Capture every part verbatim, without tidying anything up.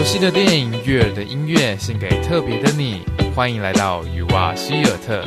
悉的电影，悦耳的音乐，献给特别的你。欢迎来到雨蛙希尔特。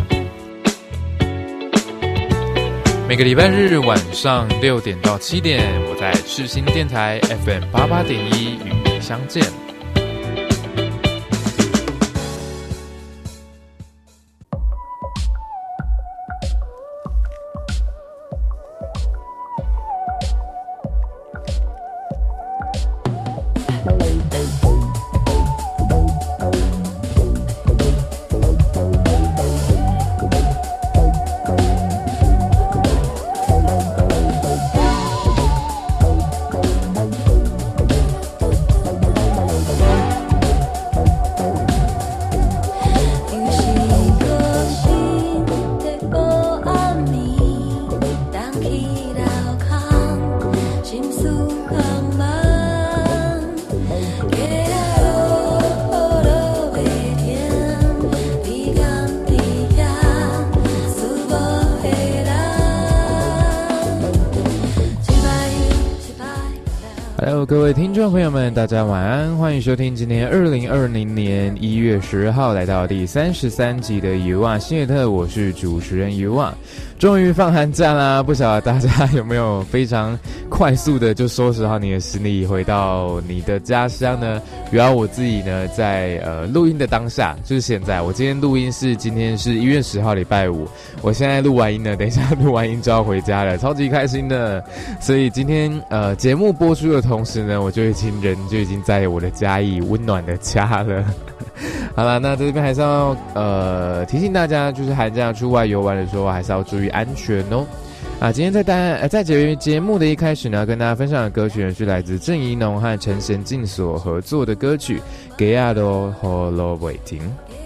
每个礼拜日晚上六点到七点，我在赤心电台 F M 八八点一与你相见。Hello， 各位听众朋友们，大家晚安，欢迎收听今天二零二零年一月十号来到第三十三集的雨蛙希尔特，我是主持人雨蛙。终于放寒假啦，不晓得大家有没有非常快速的就收拾好你的行李回到你的家乡呢？然后我自己呢，在呃录音的当下，就是现在，我今天录音是今天是一月十号礼拜五，我现在录完音呢，等一下录完音就要回家了，超级开心的。所以今天呃节目播出的同时呢，我就已经人就已经在我的嘉义温暖的家了。好啦，那在这边还是要呃提醒大家，就是寒假出外游玩的时候，还是要注意安全哦。啊，今天在单呃在节节目的一开始呢，跟大家分享的歌曲呢是来自郑宜农和陈贤进所合作的歌曲《给亚罗和罗伟霆》。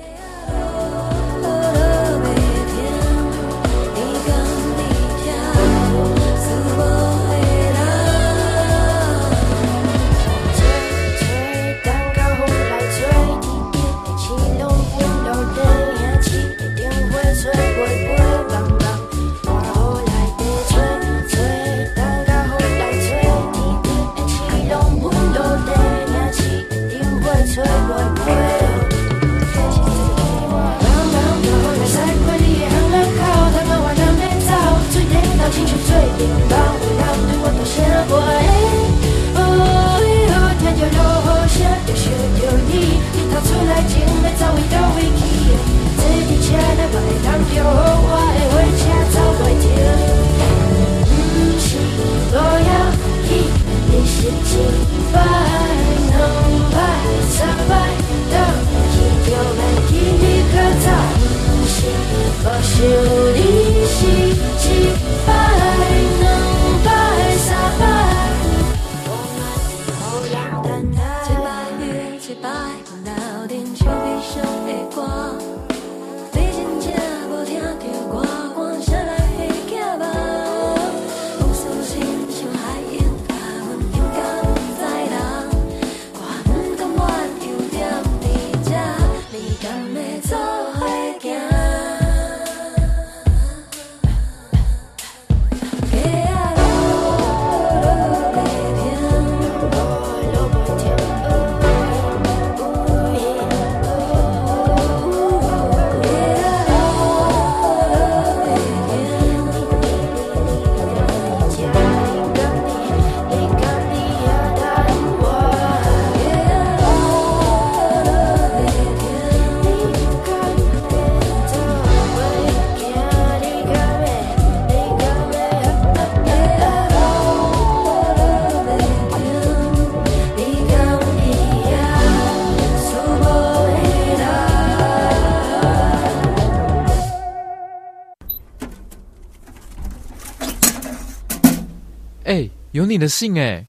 哎，有你的信哎。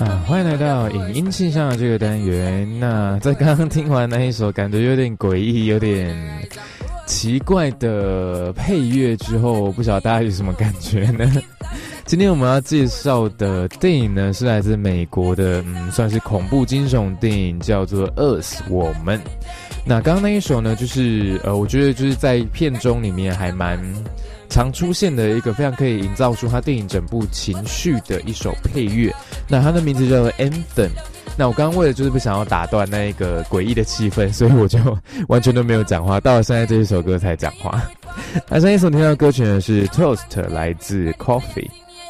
啊，欢迎来到影音气象的这个单元。那在刚刚听完那一首感觉有点诡异、有点奇怪的配乐之后，不晓得大家有什么感觉呢？今天我们要介绍的电影呢，是来自美国的，嗯，算是恐怖惊悚电影，叫做《Us》我们。那刚刚那一首呢，就是呃，我觉得就是在片中里面还蛮常出现的一个非常可以营造出他电影整部情绪的一首配乐。那它的名字叫做 Anthem。那我刚刚为了就是不想要打断那一个诡异的气氛，所以我就完全都没有讲话，到了现在这一首歌才讲话。那上一首听到的歌曲呢是 Toast， 来自 Coffee。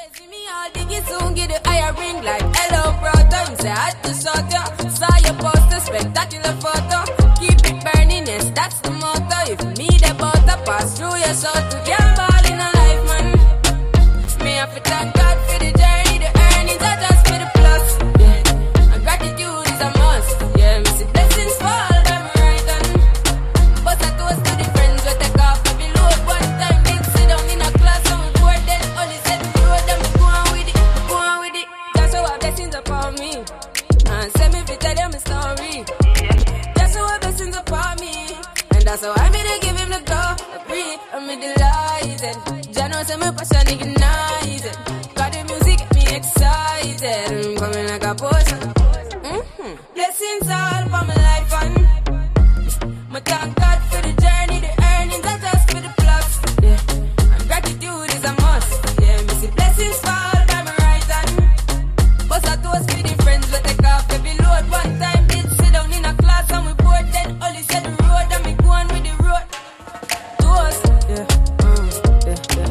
So I'm here to give him the go, free, I'm delighted. Jano say my passion ignited. Got the music get me excited. I'm coming like a potion. Mm-hmm. Blessings all for my life and my thank God for the journey, the earnings are just for the plus. Yeah, and gratitude is a must. Yeah, me see blessings fall by my right hand. Bust a toast for the friends we take off every load. One time did sit down in a class and we bored then only said the road and me go on with the road. Toast, yeah, mm, yeah, yeah.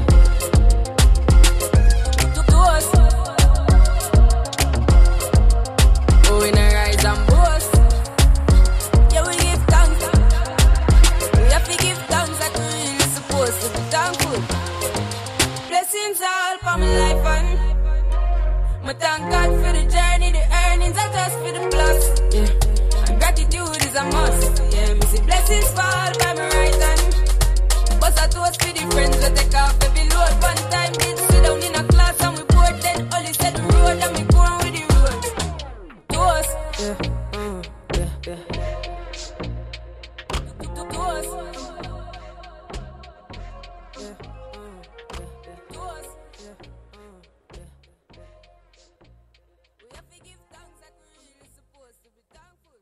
Toast. Oh, we na rise and boast. Yeah, we give thanks. We have to give thanks like we really supposed to be thankful. Blessings all for my life and my thank God for the journey, the earnings are just for the plus. Yeah, and gratitude is a must. Yeah, me see blessings fall by my right hand. Bust a toast for the friends we take off every load. One time did sit down in a class and we bored then only said the road and me go on with the road. Toast, yeah, mm, yeah, yeah. Toast, yeah, mm, yeah, yeah. Toast, yeah, mm, yeah, yeah. We have to give thanks like we really supposed to be thankful.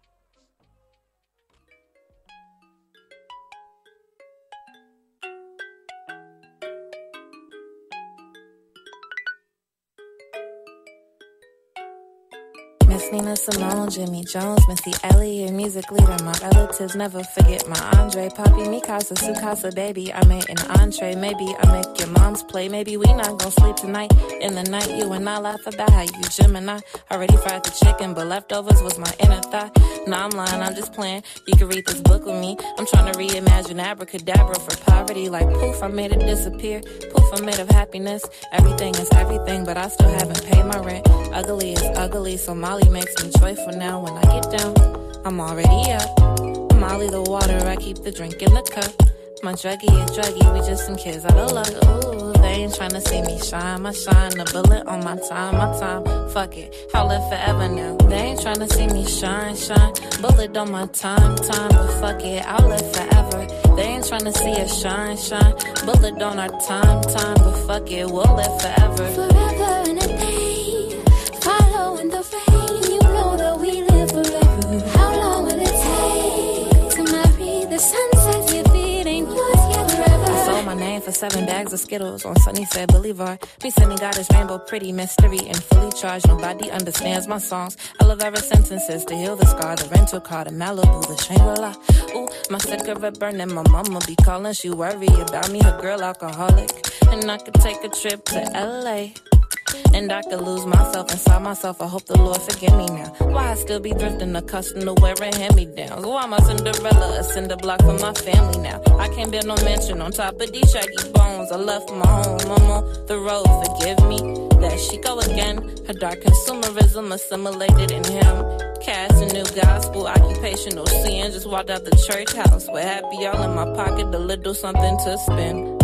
Miss Nina Simone, Jimmy Jones, Missy Elliott, music leader. My relatives never forget my Andre. Papi, Mikasa, Sukasa, baby. I made an entree. Maybe I make your mom's play. Maybe we not gonna sleep tonight. In the night, you and I laugh about how you Gemini. Already fried the chicken, but leftovers was my inner thigh. Nah, I'm lying, I'm just playing. You can read this book with me. I'm trying to reimagine abracadabra for poverty. Like poof, I made it disappear. Poof, I'm made of happiness. Everything is everything, but I still haven't paid my rent. Ugly is ugly, so Molly makes me joyful now. When I get down, I'm already up. Molly the water, I keep the drink in the cup. My druggie is druggie, we just some kids out of luck. Ooh, they ain't tryna see me shine. My shine, a bullet on my time, my time. Fuck it, I'll live forever now. They ain't tryna see me shine, shine. Bullet on my time, time. But fuck it, I'll live forever. They ain't tryna see us shine, shine. Bullet on our time, time. But fuck it, we'll live forever. Forever in a day, following the rain. You know that we live forever. How long will it take to marry the sunset? Your feet ain't yours yet forever. I sold my name for seven bags of Skittles on Sunnysaid Boulevard. Me sending God is rainbow, pretty mystery and fully charged. Nobody understands my songs. I love every sentences to heal the scar. The rental car, the Malibu, the Shangri-La. Ooh, my cigarette burning. My mama be calling. She worry about me, her girl alcoholic. And I could take a trip to L A. And I could lose myself inside myself. I hope the Lord forgive me now. Why I still be thrifting, accustomed to wearing hand-me-downs? Why am I Cinderella, a cinder block for my family now? I can't build no mansion on top of these shaggy bones. I left my home, I'm on the road, forgive me. There she go again. Her dark consumerism assimilated in him. Cast a new gospel, occupational sin. Just walked out the church house with happy all in my pocket, a little something to spend.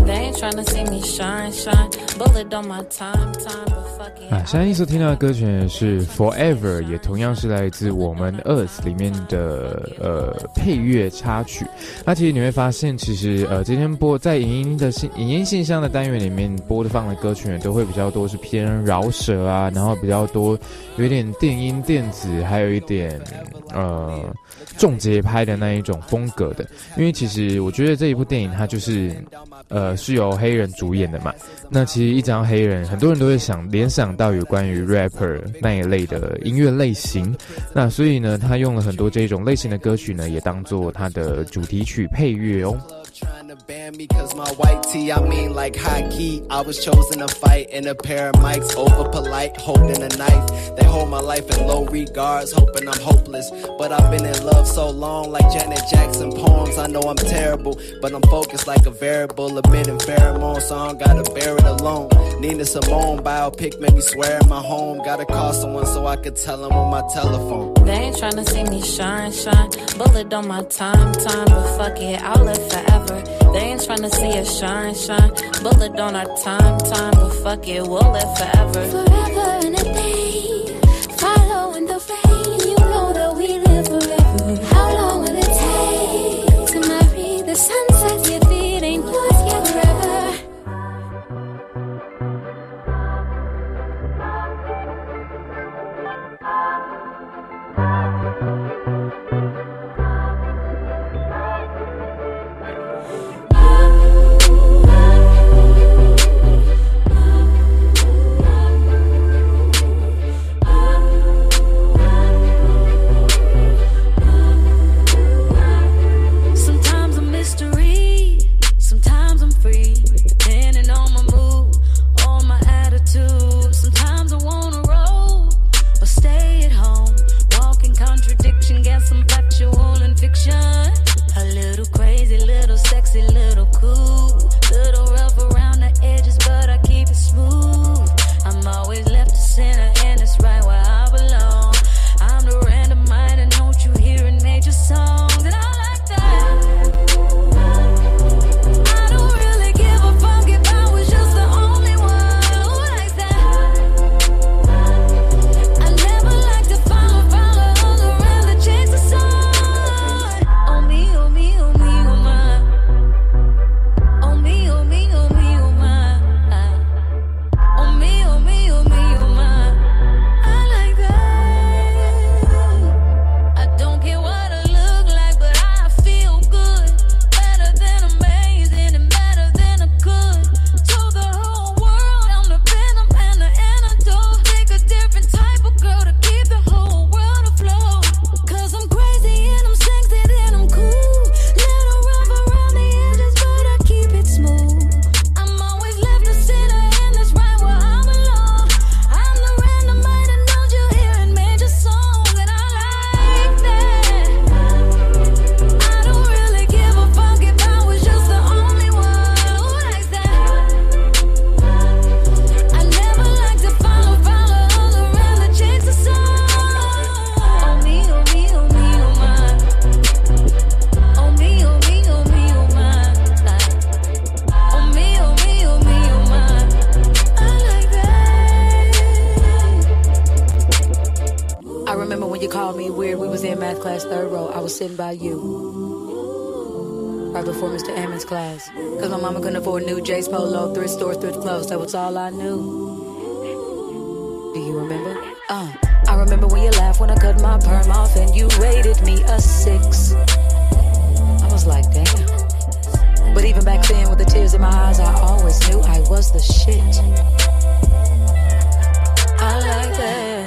They ain't tryna see me shine, shine. Bullet on my time, time, but fuck it. 啊，现在一首听到的歌曲呢是 Forever， 也同样是来自我们 Earth 里面的呃配乐插曲。那其实你会发现，其实呃今天播在影音的影音信箱的单元里面播放的歌曲呢，都会比较多是偏饶舌啊，然后比较多有一点电音电子，还有一点呃重节拍的那一种风格的。因为其实我觉得这一部电影它就是呃是由黑人主演的嘛，那其实一张黑人，很多人都会想联想到有关于 rapper 那一类的音乐类型，那所以呢，他用了很多这种类型的歌曲呢，也当做他的主题曲配乐哦。 Trying to ban me cause my white tee, I mean like hockey. I was chosen to fight in a pair of mics, over polite, holding a knife. They hold my life in low regards, hoping I'm hopeless. But I've been in love so long, like Janet Jackson poems. I know I'm terrible, but I'm focused like a variable, emitting pheromones, so I don't gotta bear it alone. Nina Simone biopic made me swear in my home. Gotta call someone so I could tell them on my telephone. They ain't tryna see me shine, shine. Bullet on my time, time, but fuck it, I'll live forever. They ain't tryna see us shine, shine. Bullet on our time, time, but fuck it, we'll live forever. Forever and a day, following the rain. You know that we live forever. How long will it take to marry the sunset? If it ain't yours, yeah, forever. Sitting by you right before Mister Ammon's class, cause my mama couldn't afford new J's Polo, thrift store, thrift clothes. That was all I knew. Do you remember? Uh, I remember when you laughed when I cut my perm off and you rated me a six. I was like, damn. But even back then with the tears in my eyes, I always knew I was the shit. I like that.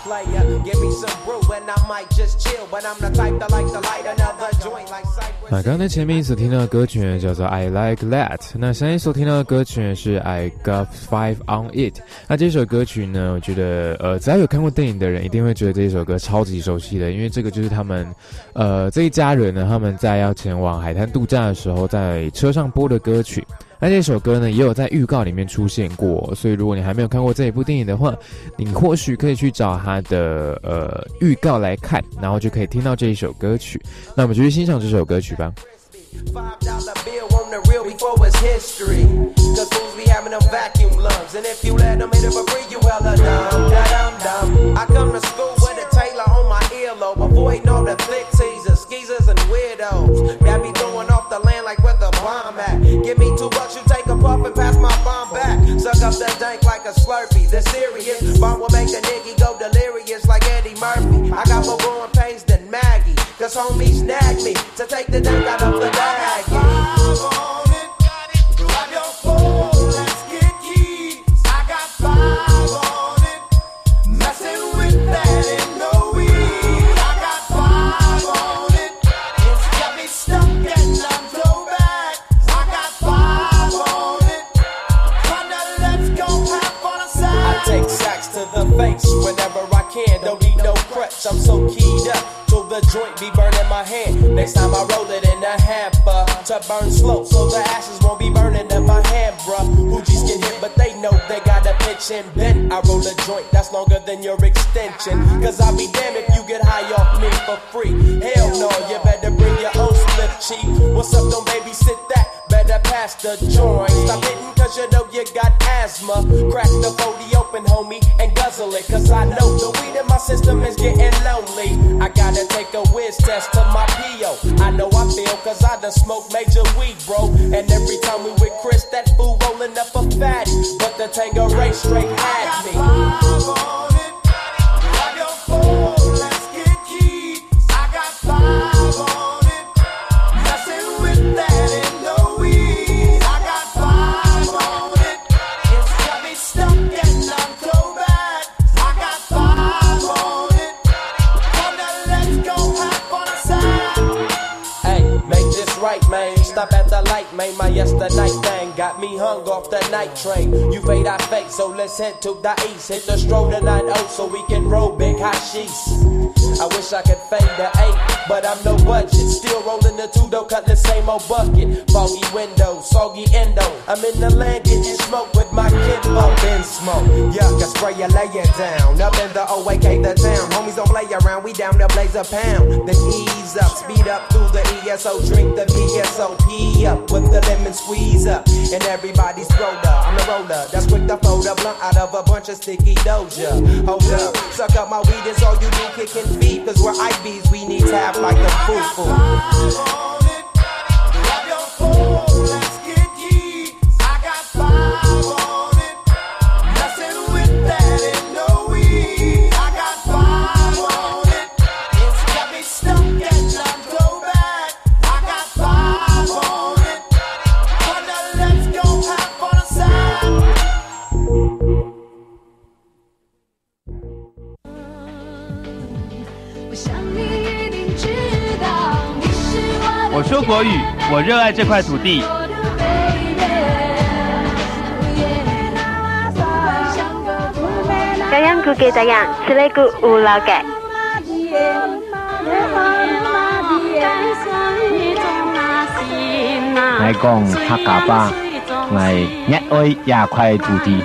player. Give me some brew and I might just chill, but I'm the type that like to light another joint like Cypress. 那刚才前面所听到的歌曲呢，叫做 I Like That。那现在所听到的歌曲呢是 I Got Five on It。那这首歌曲呢，我觉得呃，只要有看过电影的人，一定会觉得这首歌超级熟悉的，因为这个就是他们呃这一家人呢，他们在要前往海滩度假的时候，在车上播的歌曲。那这首歌呢，也有在预告里面出现过，所以如果你还没有看过这一部电影的话，你或许可以去找它的呃预告来看，然后就可以听到这一首歌曲。那我们就去欣赏这首歌曲吧。 Five dollar bill on the real before it's history. Cause fools be having them vacuum lungs. And if you let them hit it for free, you hella dumb, da-dum dum. I come to school with a Taylor on my earlobe, avoiding all the flick teasers, skeezers and weirdos that be throwing off the land like where the bomb at. Give me two bucks, you take a puff and pass my bomb back. Suck up the dank like a Slurpee, the serious bomb will make the nigga go delirious like Eddie Murphy. I got more growing pains than Maggie, cause homies snagged me to take the dank out of the bag. Whenever I can, don't need no crutch, I'm so keyed up till the joint be burning my hand. Next time I roll it in a hamper to burn slow, so the ashes won't be burning in my hand, bruh. Hoogies get hit, but they know they gotta pitch and bend. I roll a joint that's longer than your extension, cause I'll be damned if you get high off me for free. Hell no, you better bring your own slip, chief. What's up, don't babysit that? Better pass the joint. Stop hitting cause you know you got asthma. Crack the forty open, homie, and guzzle it, cause I know the weed in my system is getting lonely. I gotta take a whiz test to my P O. I know I feel cause I done smoked major weed, bro. And every time we with Chris, that fool rolling up a fatty. But the Tangeray straight had me. Stop at the light, man, my yesterday thing got me hung off the night train. You fade, I fake, so let's head to the east. Hit the stroll to nine oh so we can roll big hashish. I wish I could fade the eight, but I'm no budget. Still rolling the two though, cut the same old bucket. Foggy windows, soggy endo. I'm in the land getting smoke with my kinfolk. Been smoke, yuck, I spray you, lay it down. Up in the O A K, the town. Homies don't play around, we down to blaze a pound. Then ease up, speed up through the E S O. Drink the V S O P up with the lemon squeeze up. And everybody's roller, I'm the roller. That's quick to fold a blunt out of a bunch of sticky doja. Hold up, suck up my weed, it's all you do, kicking feet. Cause we're I Bs, we need tap like a foo-foo. 我说国语，我热爱这块土地。 家养古嘅家养，吃了古有老嘅。 我講客家話，我熱愛這塊土地。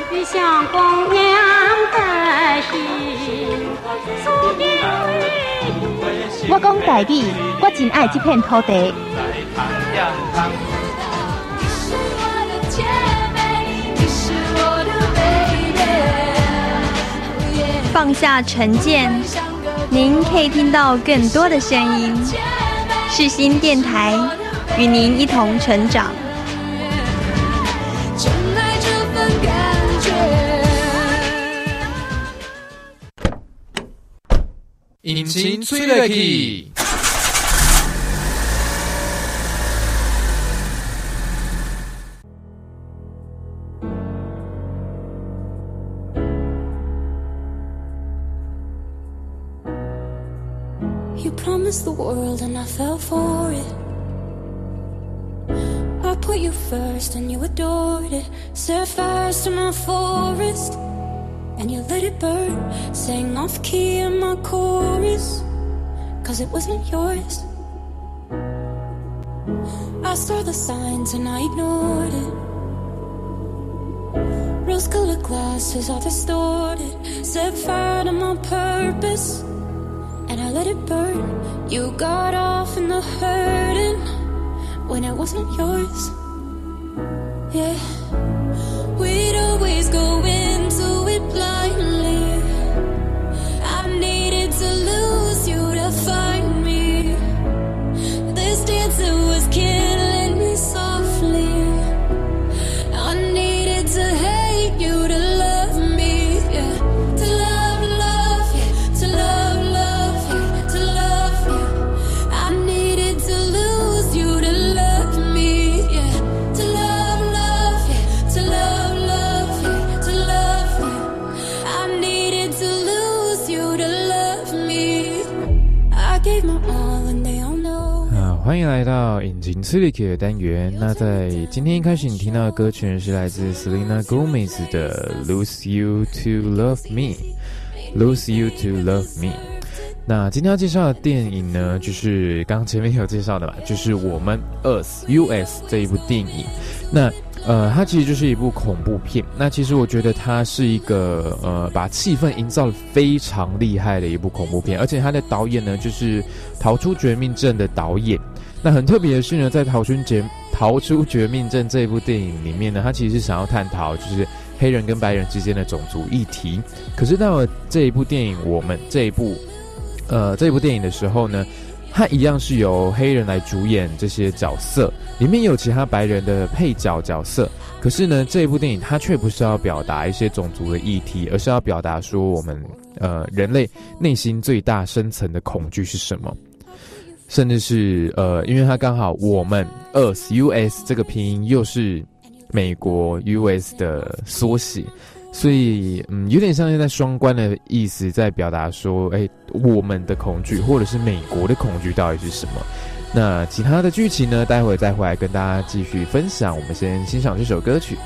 我講台語，我真愛這片土地。 放下成见，您可以听到更多的声音。世新电台与您一同成长。 引擎催落去。 promised the world and I fell for it. I put you first and you adored it. Set fires to my forest and you let it burn. Sang off key in my chorus, cause it wasn't yours. I saw the signs and I ignored it. Rose-colored glasses are distorted. Set fire to my purpose and I let it burn. You got off in the hurting when it wasn't yours. Yeah, we'd always go into it blindly. I needed to lose you to find me. This dancer was killing me softly. I needed to hate you to love me, yeah. To love, love, yeah. To love, love, yeah. To love, yeah. I needed to lose you to love me, yeah. To love, love, yeah. To love, love, yeah. To love, yeah. I needed to lose you to love me. I gave my all and they all know. 好，欢迎来到引擎刺激的单元。那在今天一开始，你听到的歌曲是来自 Selena Gomez 的 Lose You to Love Me Lose You to Love Me。 那今天要介绍的电影呢，就是刚刚前面有介绍的嘛，就是我们 Us U S 这一部电影。那呃，它其实就是一部恐怖片。那其实我觉得它是一个呃，把气氛营造得非常厉害的一部恐怖片，而且它的导演呢，就是《逃出绝命镇》的导演。那很特别的是呢，在逃出绝逃出绝命镇这一部电影里面呢，他其实是想要探讨就是黑人跟白人之间的种族议题。可是到了这一部电影，我们这一部呃这一部电影的时候呢，它一样是由黑人来主演这些角色，里面也有其他白人的配角角色。可是呢，这一部电影它却不是要表达一些种族的议题，而是要表达说我们呃人类内心最大深层的恐惧是什么。甚至是呃，因为它刚好我们 Us U S 这个拼音又是美国 U S 的缩写，所以嗯，有点像是在双关的意思，在表达说，哎，我们的恐惧或者是美国的恐惧到底是什么？那其他的剧情呢，待会再回来跟大家继续分享。我们先欣赏这首歌曲。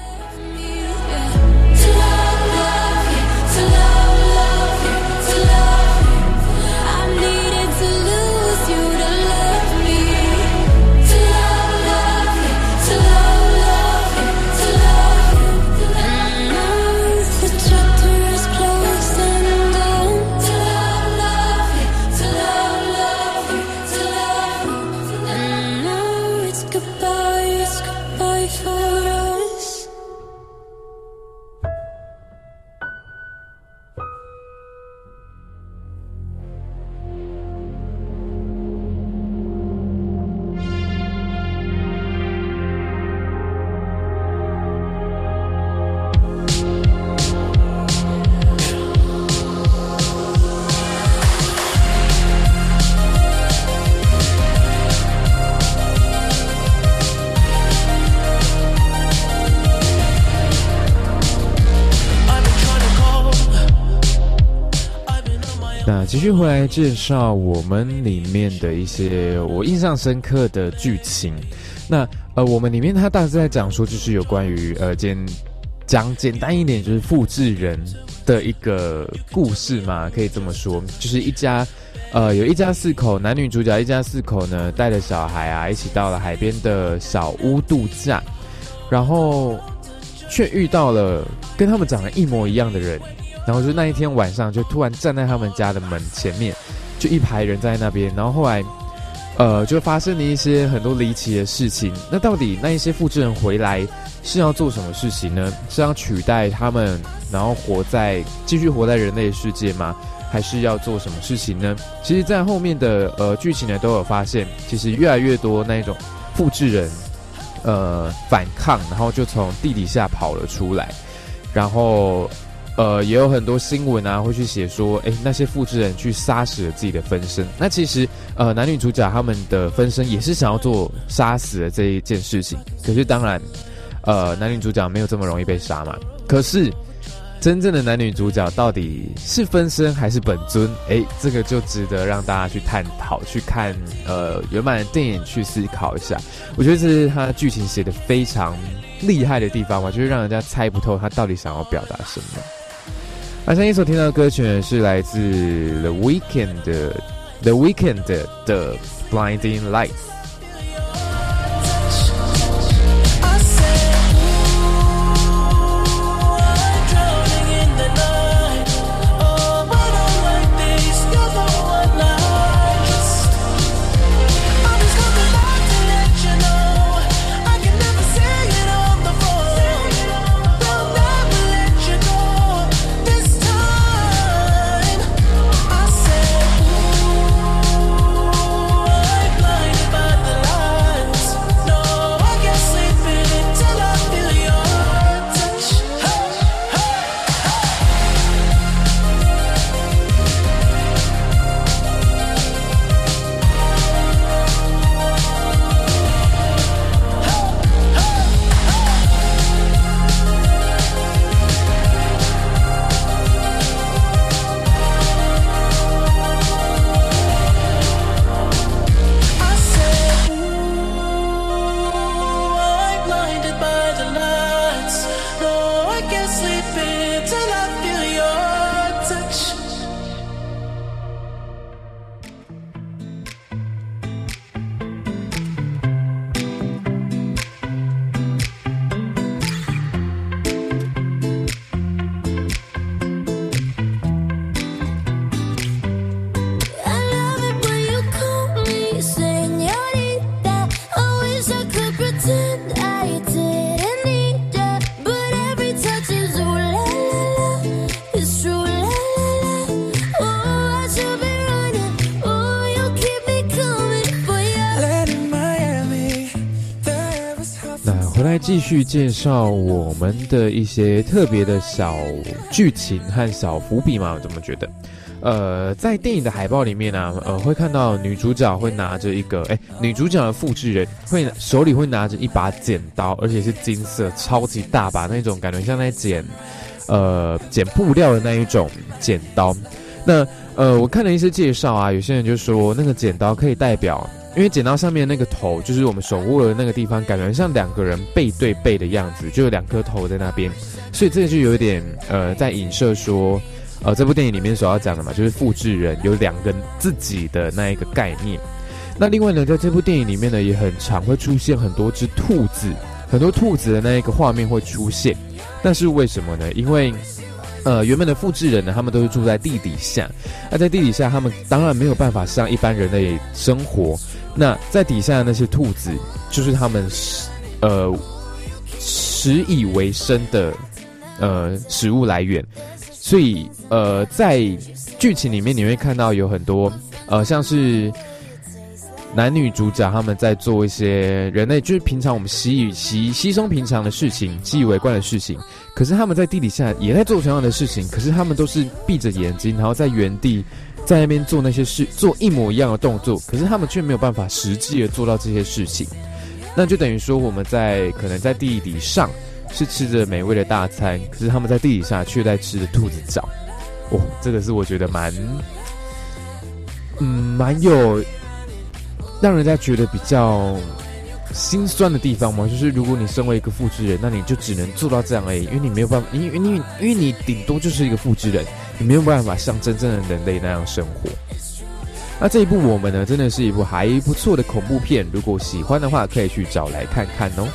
那继续回来介绍我们里面的一些我印象深刻的剧情。那呃，我们里面它大致在讲说，就是有关于呃简讲简单一点，就是复制人的一个故事嘛，可以这么说，就是一家呃有一家四口，男女主角一家四口呢，带着小孩啊，一起到了海边的小屋度假，然后却遇到了跟他们长得一模一样的人。然后就那一天晚上，就突然站在他们家的门前面，就一排人在那边。然后后来，呃，就发生了一些很多离奇的事情。那到底那一些复制人回来是要做什么事情呢？是要取代他们，然后活在继续活在人类世界吗？还是要做什么事情呢？其实，在后面的呃剧情呢，都有发现，其实越来越多那一种复制人，呃，反抗，然后就从地底下跑了出来，然后。呃，也有很多新闻啊，会去写说，哎，那些复制人去杀死了自己的分身。那其实，呃，男女主角他们的分身也是想要做杀死的这一件事情。可是当然，呃，男女主角没有这么容易被杀嘛。可是， 真正的男女主角到底是分身还是本尊？哎，这个就值得让大家去探讨，去看呃原版的电影去思考一下。我觉得这是他剧情写得非常厉害的地方嘛，就是让人家猜不透他到底想要表达什么。那现在所听到的歌曲呢，是来自 The Weeknd 的 The Weeknd 的 Blinding Lights。回来继续介绍我们的一些特别的小剧情和小伏笔嘛，我怎么觉得？呃，在电影的海报里面呢、啊，呃，会看到女主角会拿着一个，哎，女主角的复制人会手里会拿着一把剪刀，而且是金色，超级大把那种，感觉像在剪，呃，剪布料的那一种剪刀。那呃，我看了一些介绍啊，有些人就说那个剪刀可以代表。因为剪刀上面那个头，就是我们手握的那个地方，感觉像两个人背对背的样子，就有两颗头在那边，所以这个就有一点呃，在影射说，呃，这部电影里面所要讲的嘛，就是复制人有两个自己的那一个概念。那另外呢，在这部电影里面呢，也很常会出现很多只兔子，很多兔子的那一个画面会出现。但是为什么呢？因为呃，原本的复制人呢，他们都是住在地底下，那在地底下，他们当然没有办法像一般人类生活。那在底下的那些兔子，就是他们呃食以为生的呃食物来源，所以呃在剧情里面你会看到有很多呃像是男女主角他们在做一些人类就是平常我们习以习稀松平常的事情，习以为惯的事情，可是他们在地底下也在做同样的事情，可是他们都是闭着眼睛，然后在原地。在那边做那些事，做一模一样的动作，可是他们却没有办法实际的做到这些事情，那就等于说我们在可能在地底上是吃着美味的大餐，可是他们在地底下却在吃着兔子脚。哦，这个是我觉得蛮，嗯，蛮有让人家觉得比较心酸的地方嘛，就是如果你身为一个复制人，那你就只能做到这样而已，因为你没有办法，因为你因为你顶多就是一个复制人，你没有办法像真正的人类那样生活。那这一部我们呢，真的是一部还不错的恐怖片，如果喜欢的话，可以去找来看看哦。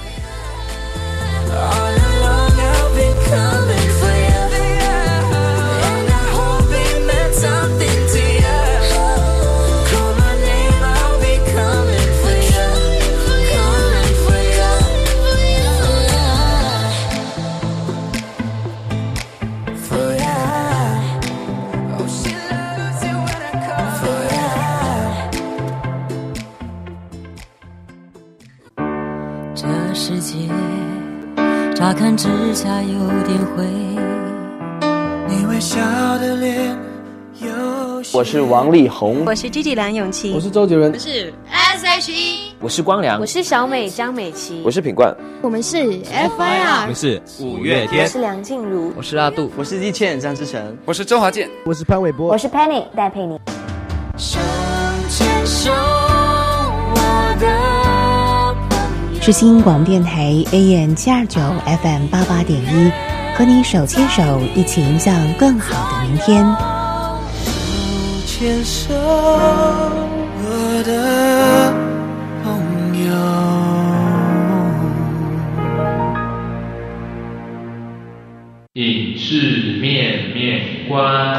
世界乍看之下有点灰，你微笑的脸。 我是王力宏， 我是 Gigi 梁咏琪， 我是周杰伦， 我是 S S H E， 我是光良， 我是小美张美琪， 我是品冠， 我们是 F I R， 我们是五月天， 我是梁静茹， 我是阿杜， 我是易倩张之成， 我是周华健， 我是潘玮柏， 我是 Penny 戴佩妮。 手牵手，我的朋友。 世新广播电台 A M 七二九 F M 八八点一，和你手牵手，一起迎向更好的明天。 手牵手，我的朋友。 影视面面观。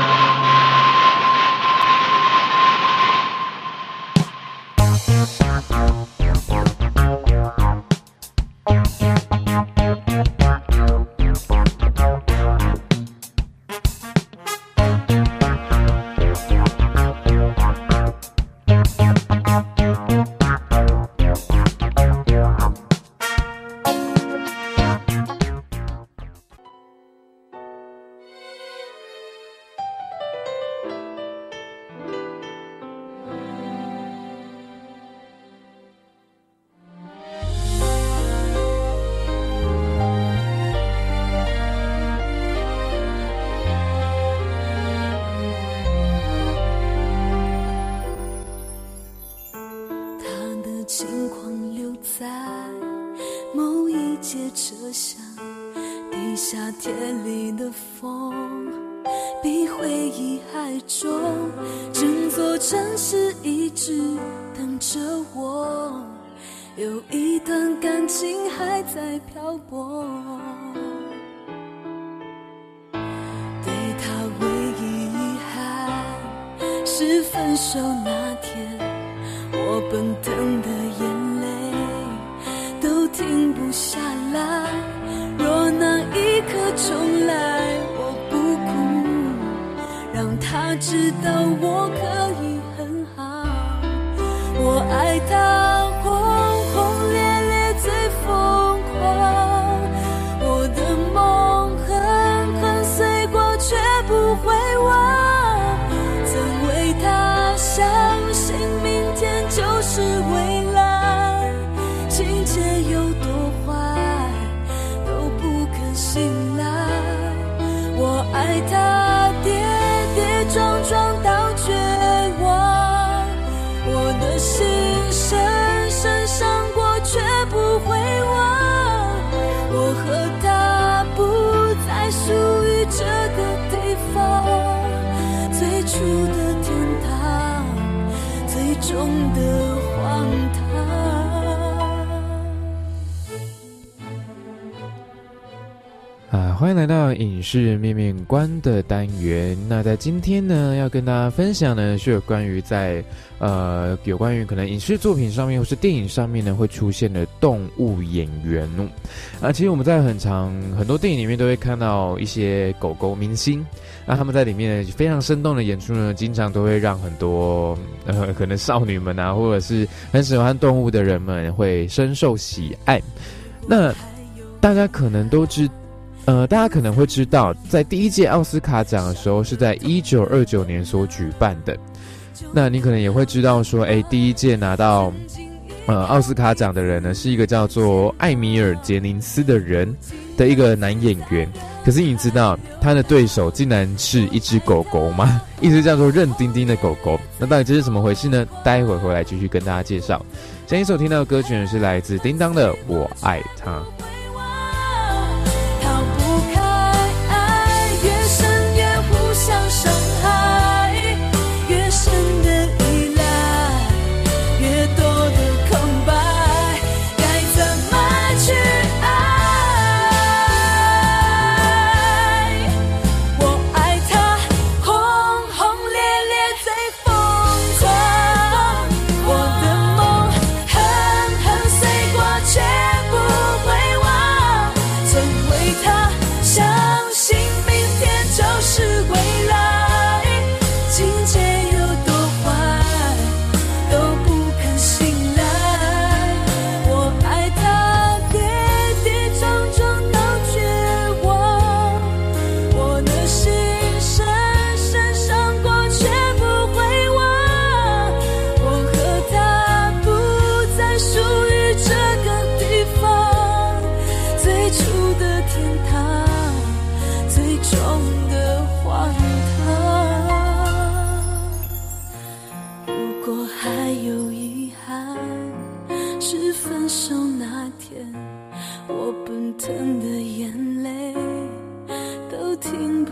啊，欢迎来到影视面面观的单元。那在今天呢，要跟大家分享呢，是有关于在呃，有关于可能影视作品上面或是电影上面呢会出现的动物演员哦。啊，其实我们在很长很多电影里面都会看到一些狗狗明星，那他们在里面呢非常生动的演出呢，经常都会让很多呃可能少女们啊，或者是很喜欢动物的人们会深受喜爱。那大家可能都知。呃，大家可能会知道，在第一届奥斯卡奖的时候是在一九二九年所举办的。那你可能也会知道说，哎，第一届拿到呃奥斯卡奖的人呢，是一个叫做艾米尔·杰宁斯的人的一个男演员。可是你知道他的对手竟然是一只狗狗吗？一只叫做任丁丁的狗狗。那到底这是怎么回事呢？待会回来继续跟大家介绍。现在一首听到的歌曲呢是来自叮当的《我爱他》。 像伤害，越深的依赖，越多的空白，该怎么去爱？我爱他，轰轰烈烈最疯狂，我的梦狠狠碎过，却不会忘。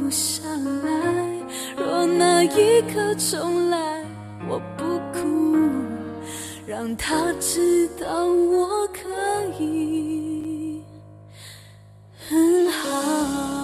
哭下来。若那一刻重来，我不哭，让他知道我可以很好。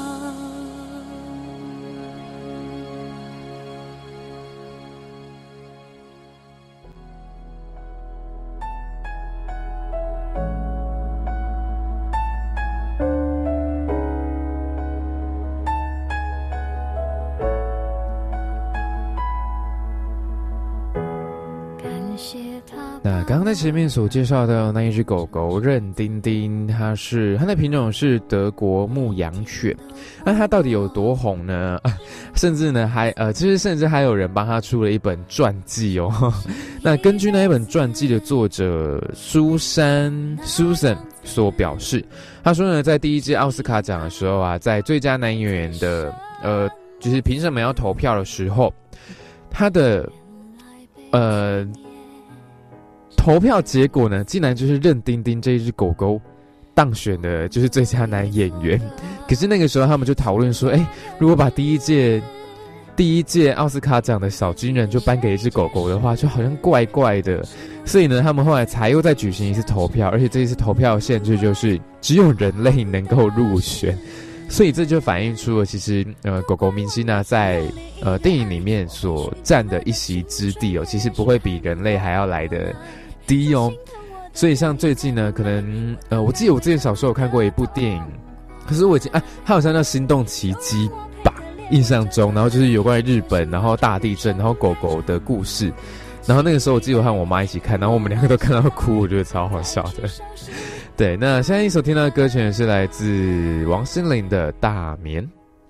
那刚刚在前面所介绍的那一只狗狗任丁丁，它是它的品种是德国牧羊犬。那它到底有多红呢？啊、甚至呢还呃，其实甚至还有人帮它出了一本传记哦。那根据那一本传记的作者苏珊 Susan 所表示，他说呢，在第一届奥斯卡奖的时候啊，在最佳男演员的呃，就是评审们要投票的时候，他的呃。投票结果呢，竟然就是任丁丁这一只狗狗当选的，就是最佳男演员。可是那个时候他们就讨论说，哎，如果把第一届第一届奥斯卡奖的小金人就颁给一只狗狗的话，就好像怪怪的。所以呢，他们后来才又再举行一次投票，而且这一次投票限制就是只有人类能够入选。所以这就反映出了，其实呃，狗狗明星呢，在呃电影里面所占的一席之地哦，其实不会比人类还要来的低哦。所以像最近呢，可能呃，我记得我之前小时候有看过一部电影，可是我已经啊，它好像叫《心动奇迹》吧，印象中，然后就是有关于日本，然后大地震，然后狗狗的故事。然后那个时候我记得我和我妈一起看，然后我们两个都看到哭，我觉得超好笑的。对，那现在一首听到的歌曲是来自王心凌的《大眠》。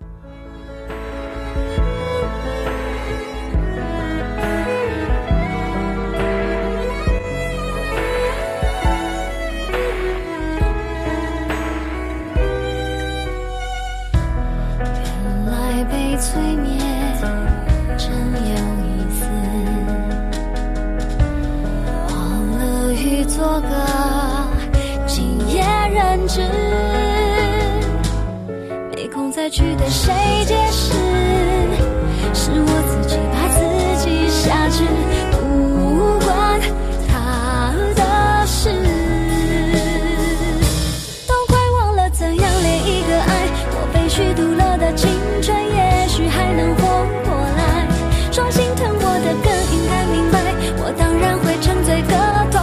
原来被催眠真有意思，忘了与做个认知，没空再去对谁解释，是我自己把自己辖制，不管他的事，都快忘了怎样恋一个爱，我被虚度了的青春也许还能活过来，说心疼我的更应该明白，我当然会沉醉个痛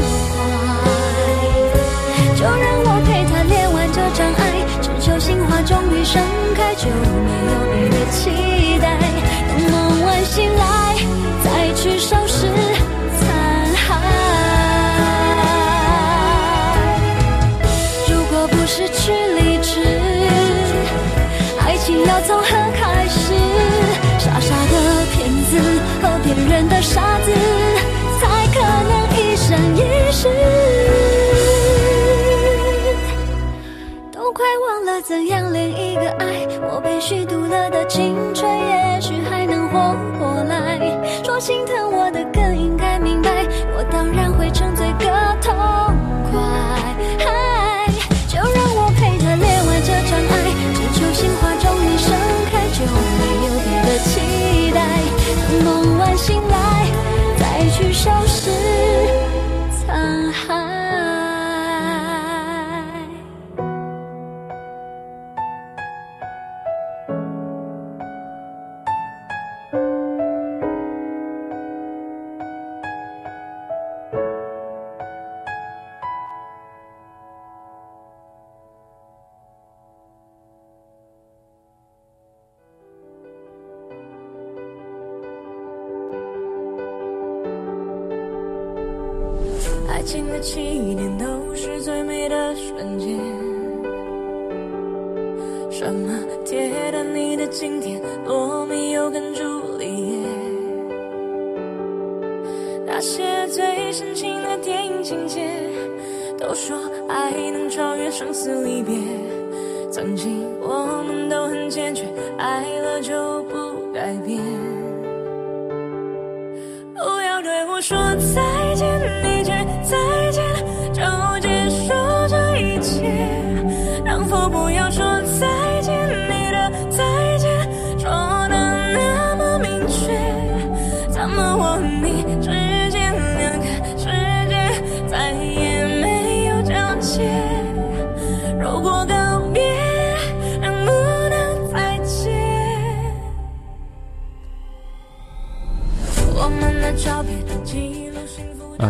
就让我陪他恋完这场爱，只求心花终于盛开，就没有别的期待，等梦完醒来再去收拾残骸。如果不失去理智，爱情要从何开始？傻傻的骗子和骗人的傻子，才可能一生一世。快忘了怎样恋一个爱，我被虚度了的青春也许还能活过来，说心疼我的更应该明白，我当然会沉醉个痛快，就让我陪他恋完这场爱，只求心花终于盛开，就没有别的期待，等梦完醒来再去收拾残骸。 爱情的起点都是最美的瞬间，什么铁达尼的经典，罗密欧跟朱丽叶，那些最深情的电影情节，都说爱能超越生死离别，曾经我们都很坚决，爱了就不改变，不要对我说再见，一句再见就结束这一切，能否不要说再见，你的再见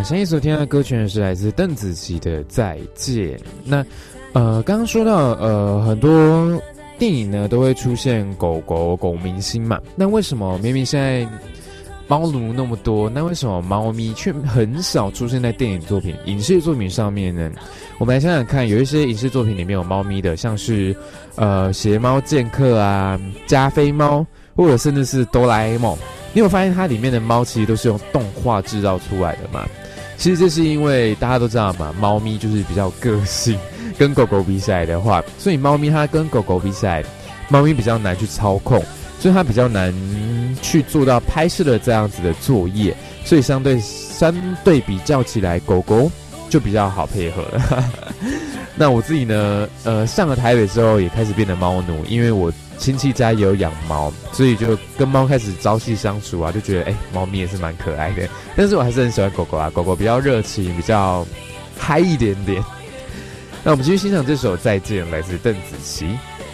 现在所听到的歌曲是来自邓紫棋的《再见》。那呃，刚刚说到呃，很多电影呢都会出现狗狗狗明星嘛。那为什么明明现在猫奴那么多，那为什么猫咪却很少出现在电影作品、影视作品上面呢？我们来想想看，有一些影视作品里面有猫咪的，像是呃邪猫剑客啊、加菲猫，或者甚至是哆啦 A 梦。你有发现它里面的猫其实都是用动画制造出来的吗？其实这是因为大家都知道嘛，猫咪就是比较个性，跟狗狗比起来的话，所以猫咪它跟狗狗比起来，猫咪比较难去操控，所以它比较难去做到拍摄的这样子的作业，所以相对相对比较起来，狗狗就比较好配合了。那我自己呢，呃，上了台北之后也开始变得猫奴，因为我亲戚家也有养猫，所以就跟猫开始朝夕相处啊，就觉得哎，猫咪也是蛮可爱的。但是我还是很喜欢狗狗啊，狗狗比较热情，比较嗨一点点。那我们继续欣赏这首《再见》，来自邓紫棋。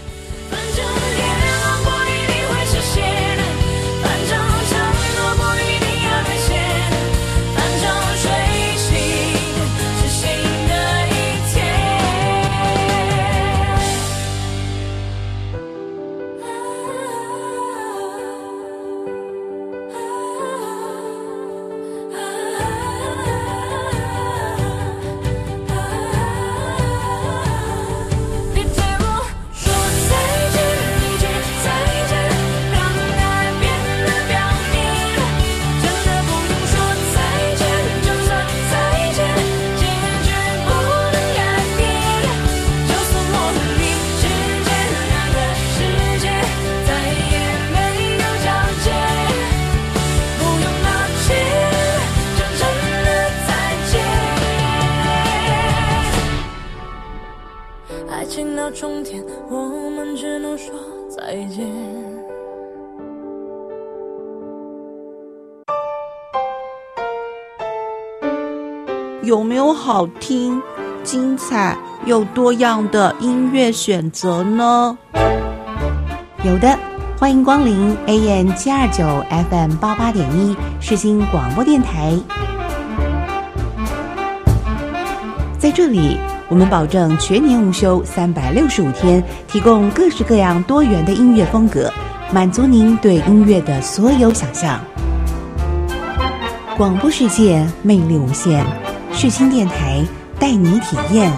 终点，我们只能说再见。 有没有好听、精彩又多样的音乐选择呢？ 有的，欢迎光临 A M 七二九 F M 八八点一世新广播电台，在这里。我们保证全年无休，三百六十五天，提供各式各样多元的音乐风格，满足您对音乐的所有想象。广播世界魅力无限，世新电台带你体验。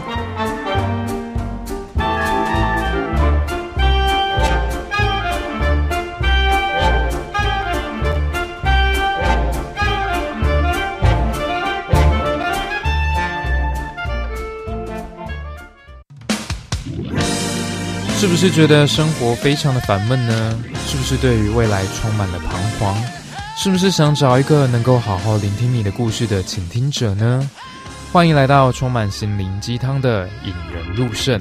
是不是觉得生活非常的烦闷呢？是不是对于未来充满了彷徨？是不是想找一个能够好好聆听你的故事的倾听者呢？欢迎来到充满心灵鸡汤的引人入胜。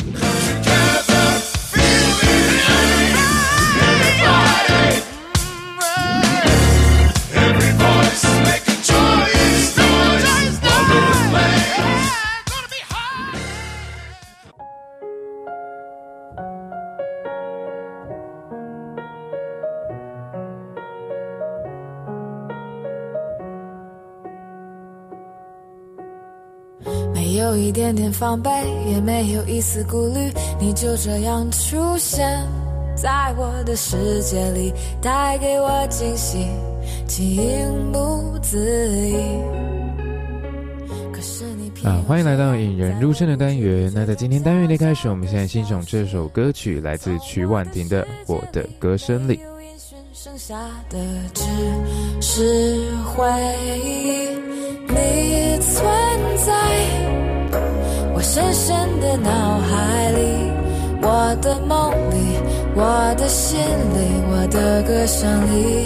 没有一点点防备，也没有一丝顾虑，你就这样出现在我的世界里，带给我惊喜，情不自已。可是你啊，欢迎来到引人入胜的单元。那在今天单元的开始，我们现在欣赏这首歌曲，来自曲婉婷的《我的歌声里》。 剩下的只是回忆，你存在我深深的脑海里，我的梦里，我的心里，我的歌声里，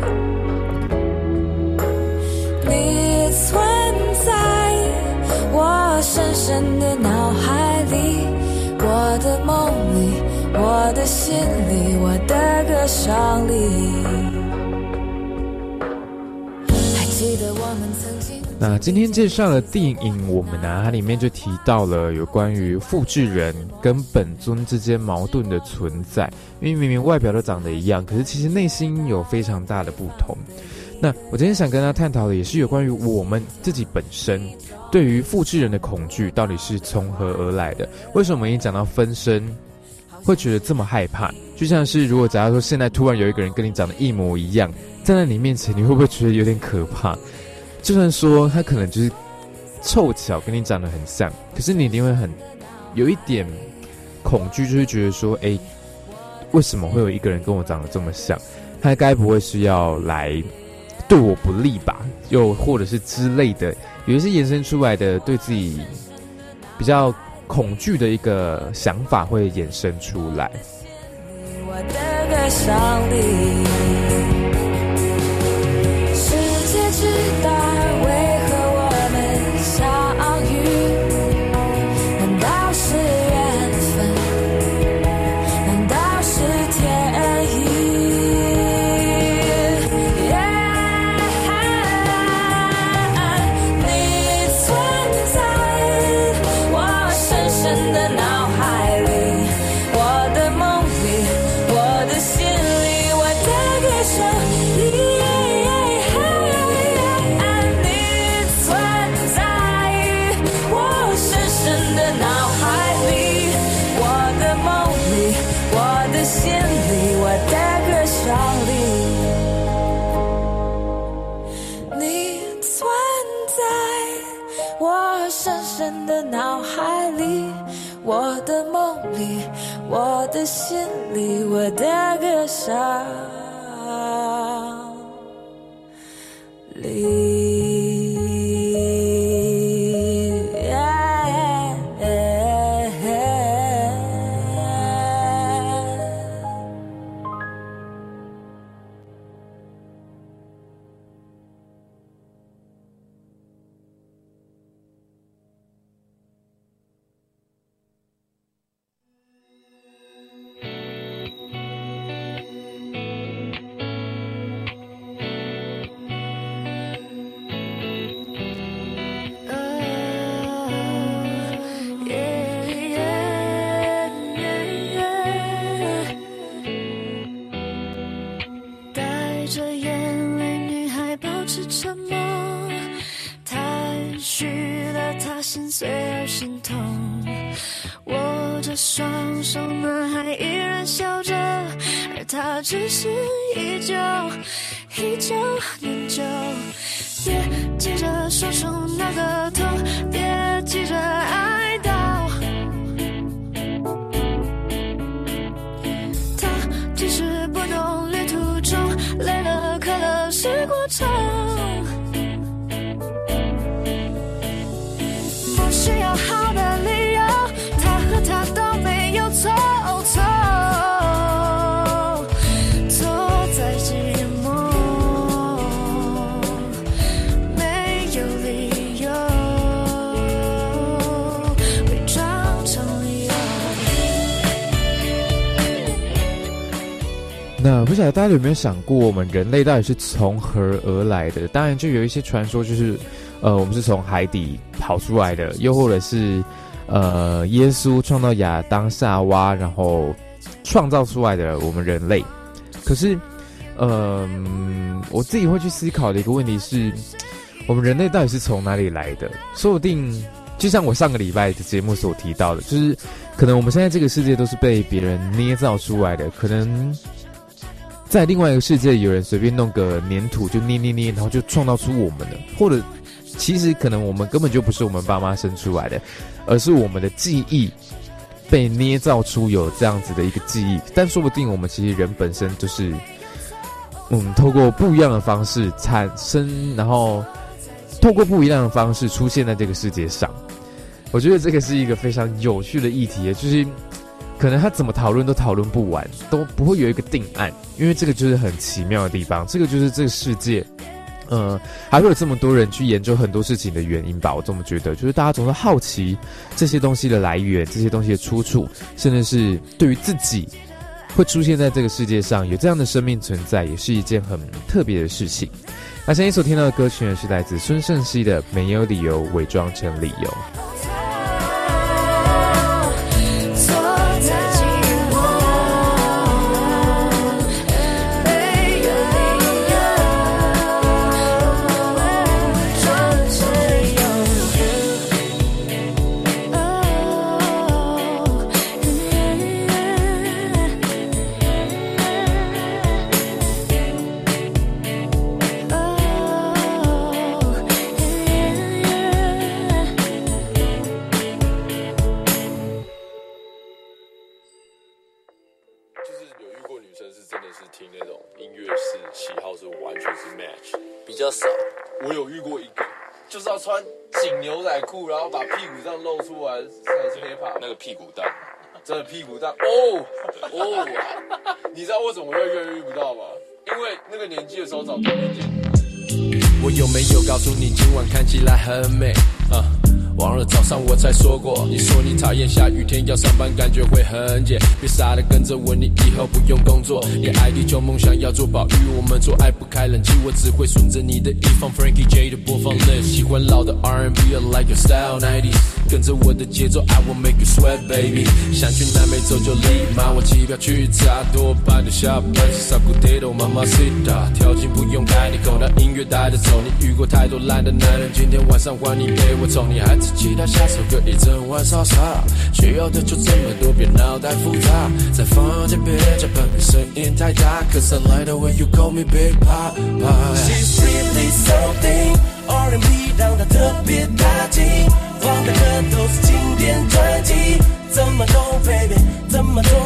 你存在我深深的脑海里，我的梦里，我的心里，我的歌声里。还记得我们曾经。 那今天介绍的电影我们啊，它里面就提到了有关于复制人跟本尊之间矛盾的存在，因为明明外表都长得一样，可是其实内心有非常大的不同。 那我今天想跟大家探讨的也是有关于我们自己本身对于复制人的恐惧到底是从何而来的？为什么一讲到分身会觉得这么害怕？就像是如果假如说现在突然有一个人跟你长得一模一样站在你面前，你会不会觉得有点可怕？就算说他可能就是凑巧跟你长得很像，可是你一定会很有一点恐惧，就是觉得说，哎，为什么会有一个人跟我长得这么像？他该不会是要来对我不利吧？又或者是之类的，有一些延伸出来的对自己比较恐惧的一个想法会衍生出来。 我的歌声里，世界之大，为何我们相遇？难道是缘分？难道是天意？脑海里，我的梦里，我的心里，我的歌声里。心碎而心痛，握着双手，男孩依然笑着，而他只是依旧依旧念旧。别急着说出那个痛，别急着哀悼，他只是不懂旅途中累了渴了是过程，不需要好的理由，他和他都没有错错，错在寂寞，没有理由，伪装成理由。 那不晓得大家有没有想过，我们人类到底是从何而来的？当然就有一些传说，就是呃，我们是从海底跑出来的，又或者是呃，耶稣创造亚当夏娃，然后创造出来的我们人类。可是，呃，我自己会去思考的一个问题是，我们人类到底是从哪里来的？说不定，就像我上个礼拜的节目所提到的，就是可能我们现在这个世界都是被别人捏造出来的，可能在另外一个世界，有人随便弄个粘土就捏捏捏，然后就创造出我们了，或者其实可能我们根本就不是我们爸妈生出来的，而是我们的记忆被捏造出有这样子的一个记忆。但说不定我们其实人本身就是嗯，透过不一样的方式产生，然后透过不一样的方式出现在这个世界上。我觉得这个是一个非常有趣的议题，就是可能他怎么讨论都讨论不完，都不会有一个定案，因为这个就是很奇妙的地方，这个就是这个世界呃，还会有这么多人去研究很多事情的原因吧，我这么觉得，就是大家总是好奇这些东西的来源，这些东西的出处，甚至是对于自己会出现在这个世界上有这样的生命存在，也是一件很特别的事情。那现在所听到的歌曲呢，是来自孙盛希的《没有理由伪装成理由》。 那种音乐是喜好是完全是 match？ 比较少。 我有遇过一个，就是要穿紧牛仔裤，然后把屁股这样露出来，才是 hip hop。 那个屁股蛋， 真的屁股蛋哦哦！你知道为什么我会越来越遇不到吗？因为那个年纪的时候找同年纪。 我有没有告诉你今晚看起来很美啊？忘了早上我才说过，你说你讨厌下雨天要上班，感觉会很解。别傻的跟着我，你以后不用工作。你爱地球梦想要做保育，我们做爱不开冷气，我只会顺着你的意放 Frankie J 的播放 list。喜欢老的 R and B，I like your style nineties， 跟着我的节奏 I will make you sweat baby。想去南美洲就立马我机票去查，多半的下班是萨古蒂多妈妈 Sita， 条件不用开你口，让音乐带着走。你遇过太多烂的男人，今天晚上换你陪我走，你还自己他下首歌一整晚傻傻，需要的就这么多，别脑袋复杂，在房间别加班，声音太大 Cause I like the way you call me Big Papa。 She's really something， R and B 让她特别打击，放的歌都是经典专辑，怎么做 baby 怎么做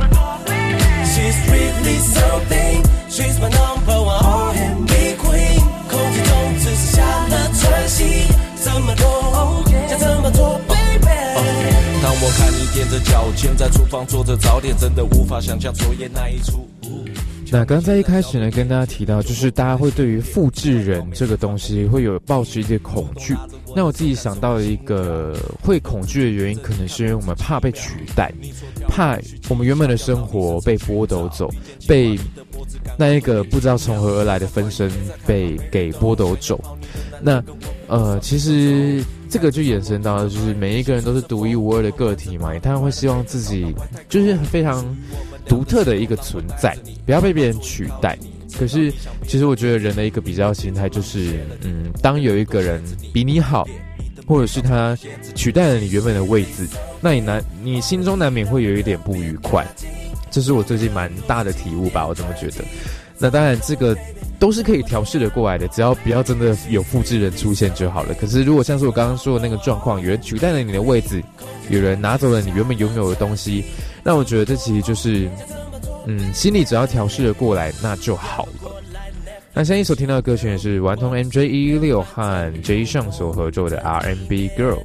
She's really something， She's my number one R and B queen， 空气中只剩下了喘息，怎么做要怎么做 baby。 当我看你踮着脚尖在厨房做着早点，真的无法想象昨夜那一出。 那刚在一开始呢，跟大家提到，就是大家会对于复制人这个东西会有抱持一些恐惧。那我自己想到的一个会恐惧的原因，可能是因为我们怕被取代，怕我们原本的生活被剥夺走，被那一个不知道从何而来的分身被给剥夺走。那呃，其实这个就衍生到的就是每一个人都是独一无二的个体嘛，他们会希望自己就是非常独特的一个存在，不要被别人取代。可是其实我觉得人的一个比较心态就是，嗯，当有一个人比你好，或者是他取代了你原本的位置，那你难，你心中难免会有一点不愉快。这是我最近蛮大的体悟吧，我这么觉得。那当然这个都是可以调试的过来的，只要不要真的有复制人出现就好了。可是如果像是我刚刚说的那个状况，有人取代了你的位置，有人拿走了你原本拥有的东西，那我觉得这其实就是嗯，心里只要调试的过来那就好了。那现在一首听到的歌曲也是顽童 M J 一一六和 J 上所合作的 R and B Girl。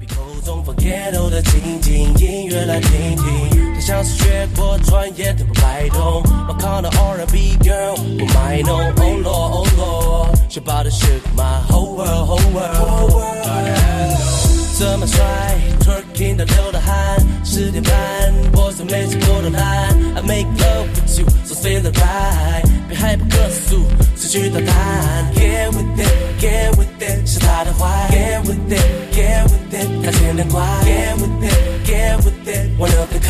他像是学过专业的不摆动，我靠的 R and B girl 不卖弄 Oh Lord Oh Lord， 学霸的 shook my whole world whole world， 这么帅 twerking 的流的汗，十点半 boys 每次过的烂 I make love with you so feel it right， 别害不可诉失去到答案 Get with it get with it 是他的坏 Get with it get with it 他天天怪 Get with it get with it one of the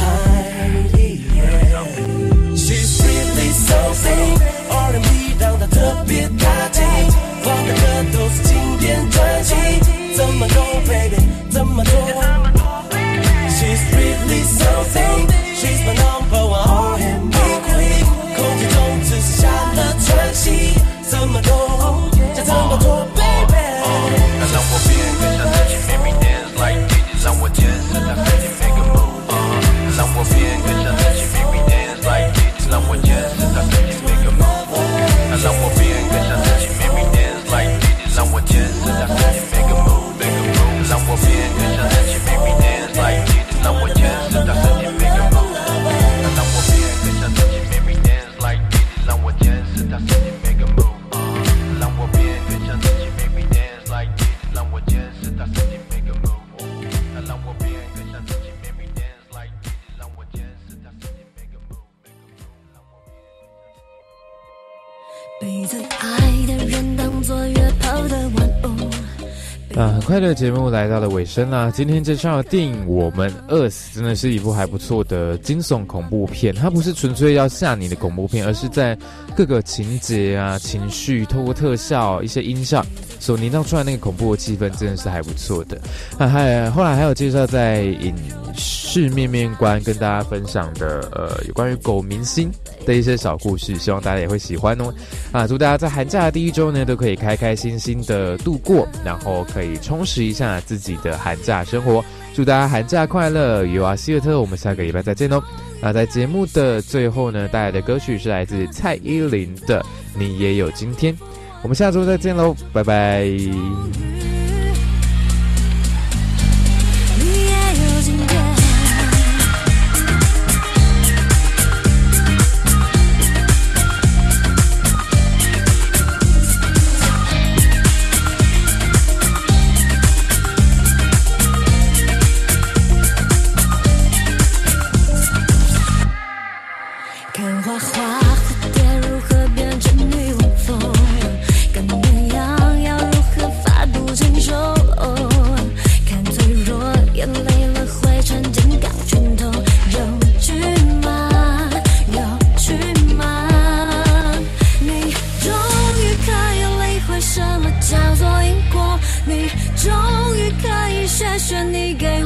kind。She's really something， R and B 让她特别打击，放的歌都是经典专辑，怎么做 baby 怎么做 She's really something， She's my number one R and B queen， 空气中只剩下了喘息，怎么做要怎么做 baby， 让我变更像自己 make me dance like Diddy， 让我坚持让自己 make a move， 让我变更像自己 make me dance like Diddy， 让我坚持让自己 make a move， 让我变更像自己 make me dance like Diddy， 让我坚持让自己 make a move make a move， 让我变更像自己 make me dance like Diddy， 让我坚持让自己 make a move， 让我变更像自己 make me dance like Diddy， 让我坚持让自己 make a move， 让我变更像自己 make me dance like Diddy， 让我坚持让自己 make a move， 让我变更像自己 make me dance like Diddy， 让我坚持让自己 make a move。 被最爱的人当作约炮的玩物。 啊，很快的节目来到了尾声啦。今天介绍的电影《我们饿死》真的是一部还不错的惊悚恐怖片，它不是纯粹要吓你的恐怖片，而是在各个情节啊、情绪，透过特效、一些音效所营造出来那个恐怖的气氛，真的是还不错的。啊，还后来还有介绍在影视面面观跟大家分享的呃有关于狗明星的一些小故事，希望大家也会喜欢哦。啊，祝大家在寒假的第一周呢都可以开开心心的度过，然后可以以充实一下自己的寒假生活。祝大家寒假快乐！尤啊希尔特，我们下个礼拜再见喽。那在节目的最后呢，带来的歌曲是来自蔡依林的《你也有今天》。我们下周再见喽，拜拜。 什么叫做因果？你终于可以学学你给